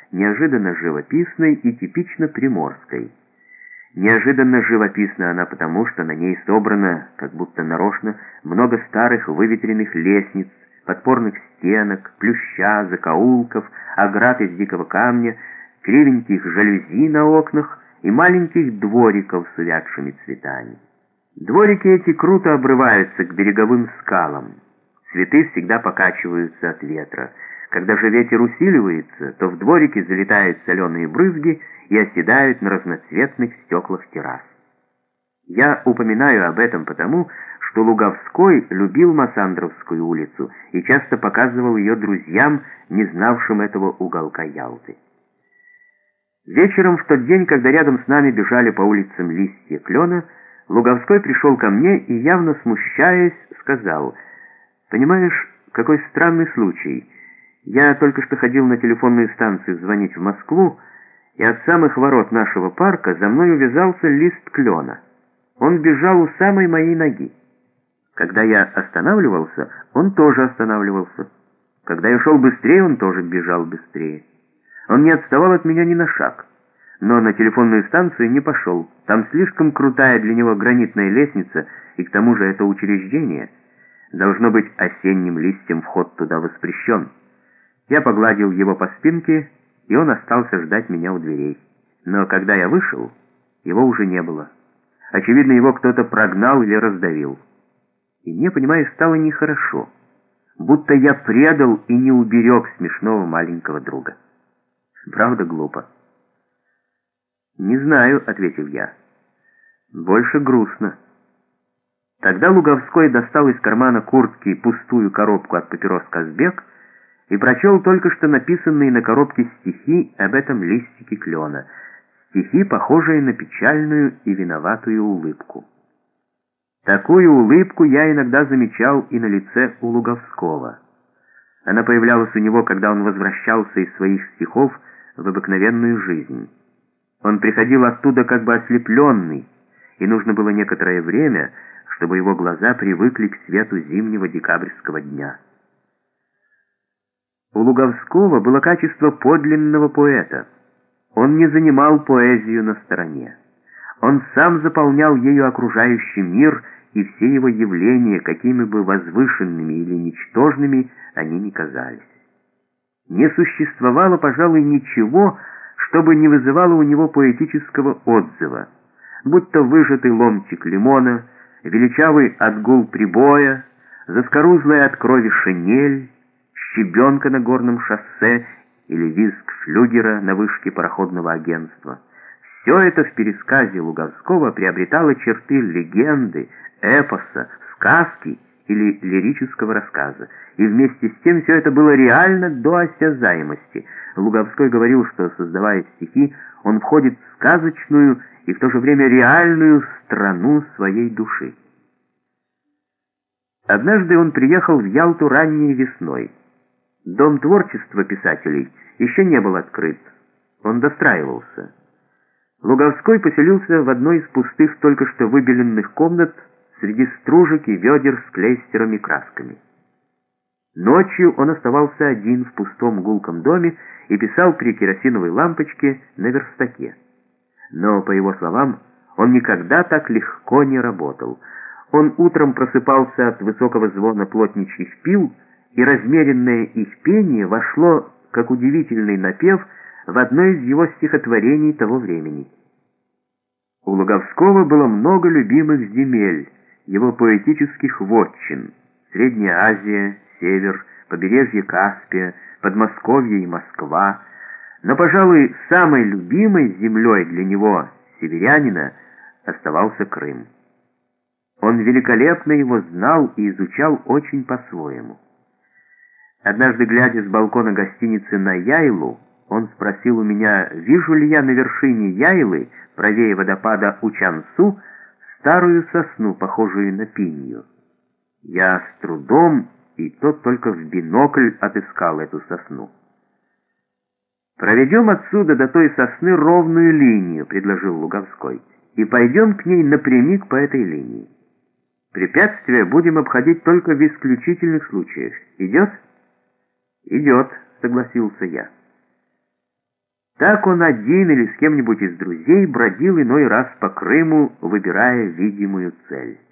неожиданно живописной и типично приморской. Неожиданно живописна она потому, что на ней собрано, как будто нарочно, много старых выветренных лестниц, подпорных стенок, плюща, закоулков, оград из дикого камня, кривеньких жалюзи на окнах и маленьких двориков с увядшими цветами. Дворики эти круто обрываются к береговым скалам. Цветы всегда покачиваются от ветра. Когда же ветер усиливается, то в дворике залетают соленые брызги и оседают на разноцветных стеклах террас. Я упоминаю об этом потому, что Луговской любил Массандровскую улицу и часто показывал ее друзьям, не знавшим этого уголка Ялты. Вечером в тот день, когда рядом с нами бежали по улицам листья клена, Луговской пришел ко мне и, явно смущаясь, сказал: «Понимаешь, какой странный случай. Я только что ходил на телефонную станцию звонить в Москву, и от самых ворот нашего парка за мной увязался лист клена. Он бежал у самой моей ноги. Когда я останавливался, он тоже останавливался. Когда я шел быстрее, он тоже бежал быстрее. Он не отставал от меня ни на шаг, но на телефонную станцию не пошел. Там слишком крутая для него гранитная лестница, и к тому же это учреждение. Должно быть, осенним листьям вход туда воспрещен. Я погладил его по спинке, и он остался ждать меня у дверей. Но когда я вышел, его уже не было. Очевидно, его кто-то прогнал или раздавил. И мне, понимаешь, стало нехорошо. Будто я предал и не уберег смешного маленького друга. Правда, глупо?» «Не знаю», — ответил я. «Больше грустно». Тогда Луговской достал из кармана куртки пустую коробку от папирос «Казбек» и прочел только что написанные на коробке стихи об этом листике клена. Стихи, похожие на печальную и виноватую улыбку. Такую улыбку я иногда замечал и на лице у Луговского. Она появлялась у него, когда он возвращался из своих стихов в обыкновенную жизнь. Он приходил оттуда как бы ослепленный, и нужно было некоторое время, чтобы его глаза привыкли к свету зимнего декабрьского дня. У Луговского было качество подлинного поэта. Он не занимал поэзию на стороне. Он сам заполнял ею окружающий мир и все его явления, какими бы возвышенными или ничтожными они ни казались. Не существовало, пожалуй, ничего, чтобы не вызывало у него поэтического отзыва, будь то выжатый ломтик лимона, величавый отгул прибоя, заскорузлая от крови шинель, щебенка на горном шоссе или визг флюгера на вышке пароходного агентства. Все это в пересказе Луговского приобретало черты легенды, эпоса, сказки или лирического рассказа, и вместе с тем все это было реально до осязаемости. Луговской говорил, что, создавая стихи, он входит в сказочную и в то же время реальную страну своей души. Однажды он приехал в Ялту ранней весной. Дом творчества писателей еще не был открыт, он достраивался. Луговской поселился в одной из пустых, только что выбеленных комнат среди стружек и ведер с клейстером и красками. Ночью он оставался один в пустом гулком доме и писал при керосиновой лампочке на верстаке. Но, по его словам, он никогда так легко не работал. Он утром просыпался от высокого звона плотничьих пил, и размеренное их пение вошло, как удивительный напев, в одно из его стихотворений того времени. У Луговского было много любимых земель, его поэтических вотчин: Средняя Азия, Север, побережье Каспия, Подмосковье и Москва. Но, пожалуй, самой любимой землей для него, северянина, оставался Крым. Он великолепно его знал и изучал очень по-своему. Однажды, глядя с балкона гостиницы на Яйлу, он спросил у меня, вижу ли я на вершине Яйлы, правее водопада Учансу, старую сосну, похожую на пинью. Я с трудом, и тот только в бинокль отыскал эту сосну. «Проведем отсюда до той сосны ровную линию», — предложил Луговской, «и пойдем к ней напрямик по этой линии. Препятствия будем обходить только в исключительных случаях. Идет?» «Идет», — согласился я. Так он один или с кем-нибудь из друзей бродил иной раз по Крыму, выбирая видимую цель.